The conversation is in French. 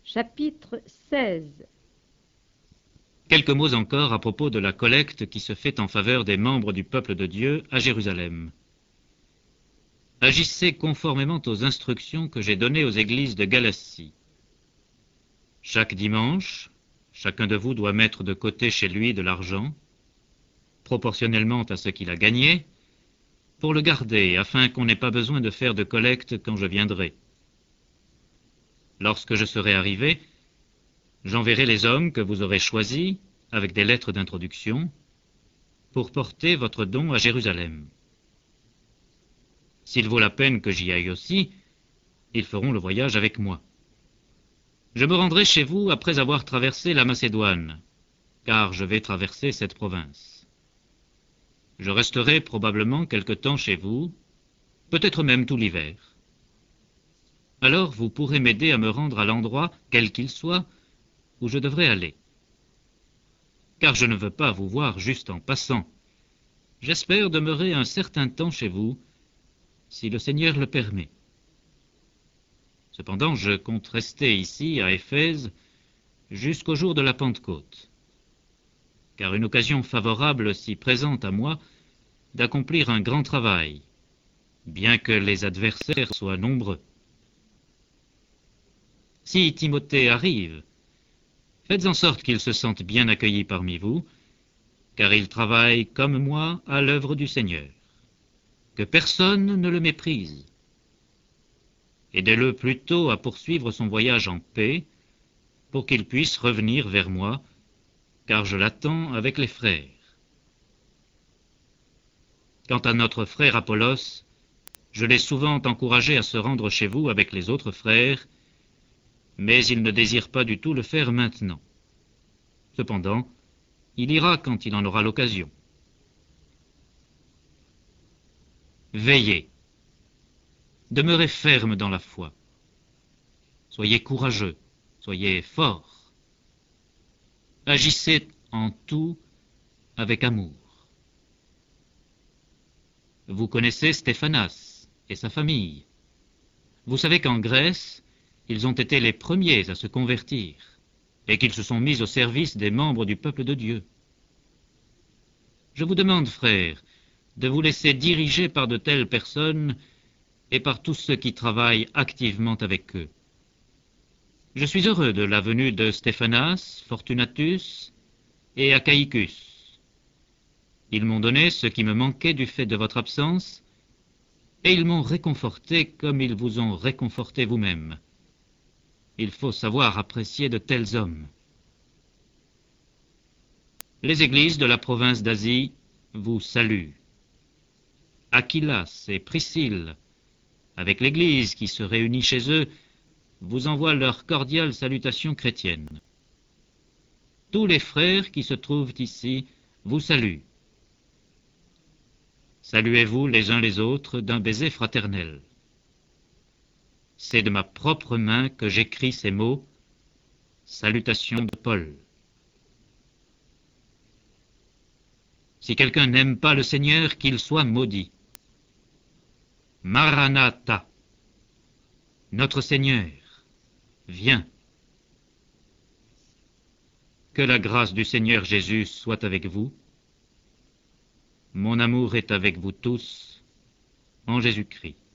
Chapitre 16. Quelques mots encore à propos de la collecte qui se fait en faveur des membres du peuple de Dieu à Jérusalem. Agissez conformément aux instructions que j'ai données aux églises de Galatie. Chaque dimanche, chacun de vous doit mettre de côté chez lui de l'argent, proportionnellement à ce qu'il a gagné, pour le garder, afin qu'on n'ait pas besoin de faire de collecte quand je viendrai. Lorsque je serai arrivé, j'enverrai les hommes que vous aurez choisis, avec des lettres d'introduction, pour porter votre don à Jérusalem. S'il vaut la peine que j'y aille aussi, ils feront le voyage avec moi. Je me rendrai chez vous après avoir traversé la Macédoine, car je vais traverser cette province. Je resterai probablement quelque temps chez vous, peut-être même tout l'hiver. Alors vous pourrez m'aider à me rendre à l'endroit, quel qu'il soit, où je devrais aller. Car je ne veux pas vous voir juste en passant. J'espère demeurer un certain temps chez vous, si le Seigneur le permet. Cependant, je compte rester ici, à Éphèse, jusqu'au jour de la Pentecôte, car une occasion favorable s'y présente à moi d'accomplir un grand travail, bien que les adversaires soient nombreux. Si Timothée arrive, faites en sorte qu'il se sente bien accueilli parmi vous, car il travaille comme moi à l'œuvre du Seigneur. Que personne ne le méprise. Aidez-le plutôt à poursuivre son voyage en paix, pour qu'il puisse revenir vers moi, car je l'attends avec les frères. Quant à notre frère Apollos, je l'ai souvent encouragé à se rendre chez vous avec les autres frères, mais il ne désire pas du tout le faire maintenant. Cependant, il ira quand il en aura l'occasion. Veillez. Demeurez ferme dans la foi. Soyez courageux, soyez forts. Agissez en tout avec amour. Vous connaissez Stéphanas et sa famille. Vous savez qu'en Grèce, ils ont été les premiers à se convertir et qu'ils se sont mis au service des membres du peuple de Dieu. Je vous demande, frères, de vous laisser diriger par de telles personnes et par tous ceux qui travaillent activement avec eux. Je suis heureux de la venue de Stéphanas, Fortunatus et Achaïcus. Ils m'ont donné ce qui me manquait du fait de votre absence, et ils m'ont réconforté comme ils vous ont réconforté vous-même. Il faut savoir apprécier de tels hommes. Les églises de la province d'Asie vous saluent. Aquilas et Priscille, avec l'église qui se réunit chez eux, vous envoient leurs cordiales salutations chrétiennes. Tous les frères qui se trouvent ici vous saluent. Saluez-vous les uns les autres d'un baiser fraternel. C'est de ma propre main que j'écris ces mots. Salutations de Paul. Si quelqu'un n'aime pas le Seigneur, qu'il soit maudit. Maranatha. Notre Seigneur, viens. Que la grâce du Seigneur Jésus soit avec vous. Mon amour est avec vous tous, en Jésus-Christ.